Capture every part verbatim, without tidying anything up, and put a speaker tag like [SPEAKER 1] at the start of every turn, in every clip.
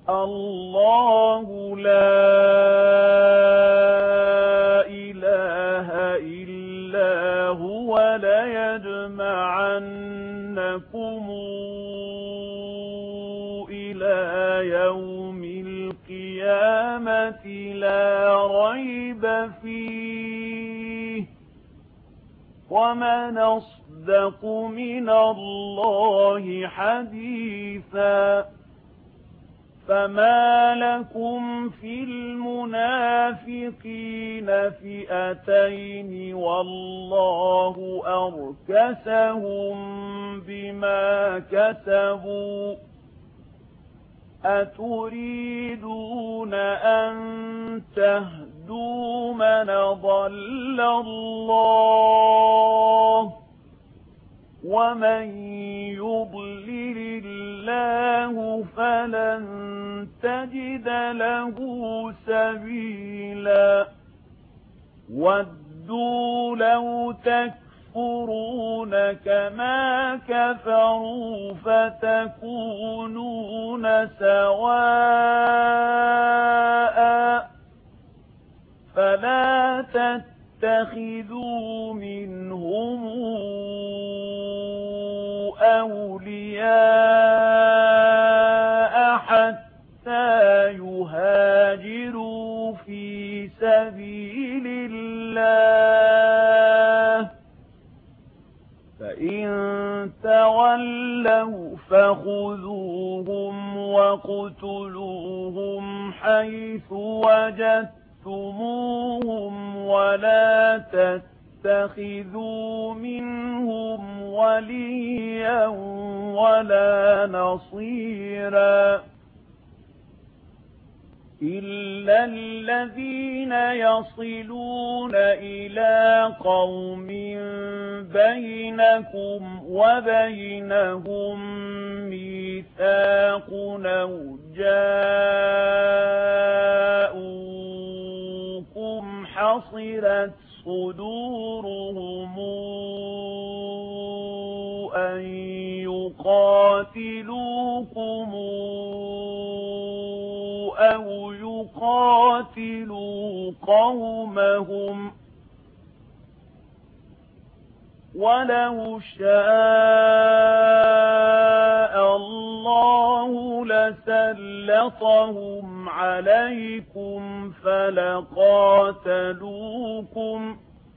[SPEAKER 1] الله لا إله إلا هو ليجمعنكم إلى يوم القيامة لا ريب فيه ومن أصدق من الله حديثا فما لكم في المنافقين فئتين والله أركسهم بما كسبوا أتريدون أن تهدوا من ضل الله ومن يضلل الله فلن تجد له سبيلا ودوا لو تكفرون كما كفروا فتكونون سواء فلا تتخذوا منهم أولياء حتى يهاجروا في سبيل الله فإن تولوا فخذوهم واقتلوهم حيث وجدتموهم ولا تتخذوا منهم وليا ولا نصيرا إلا الذين يصلون إلى قوم بينكم وبينهم ميثاق أو جاءوكم حصرت صدورهم أن يقاتلوكم أو يقاتلوا قومهم ولو شاء الله لسلطهم عليكم فلقاتلوكم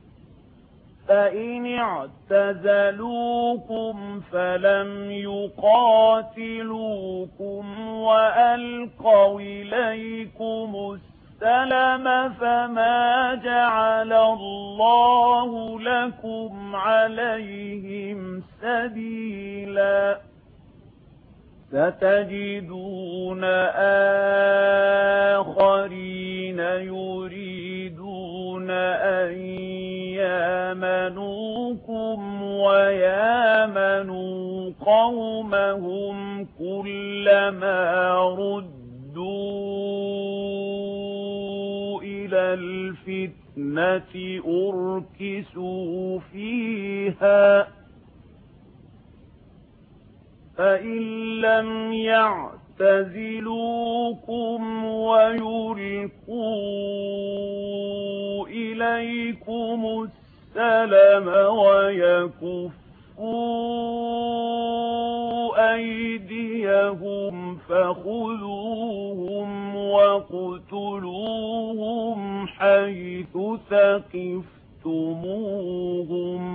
[SPEAKER 1] فإن اعتزلوكم فلم يقاتلوكم وألقوا إليكم السلم فما جعل الله لكم عليهم سبيلا ستجدون آخرين يريدون أن يامنوكم ويامنوا قومهم كلما ردوا إلى الفتنة أركسوا فيها فإن لم يعتزلوكم ويلقوا إليكم السلم ويكفوا أيديهم فخذوهم واقتلوهم حيث ثقفتموهم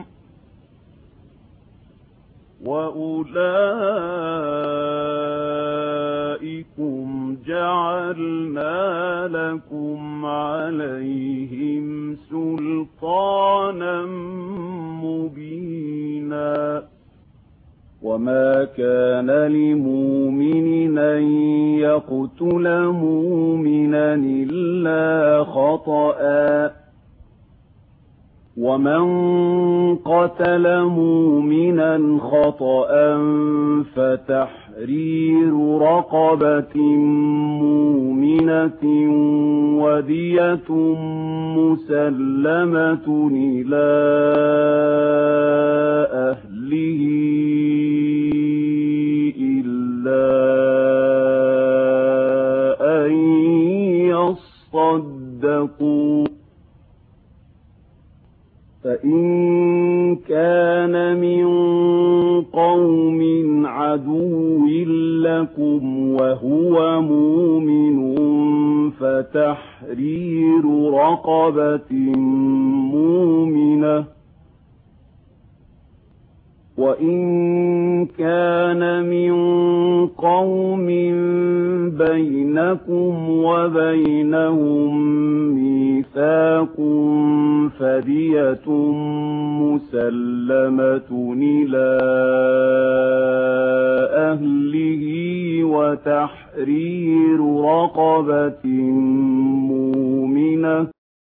[SPEAKER 1] وأولئكم جعلنا لكم عليهم سلطانا مبينا وما كان لمؤمن أن يقتل مؤمنا إلا خطأ ومن قتل مؤمنا خطأ فتحرير رقبة مؤمنة ودية مسلمة إلى أهله إلا فاتقوا فإن كان من قوم عدو لكم وهو مؤمن فتحرير رقبة مؤمنة وإن كان من قوم بينكم وبينهم ميثاق فدية مسلمة إلى أهله وتحرير رقبة مؤمنة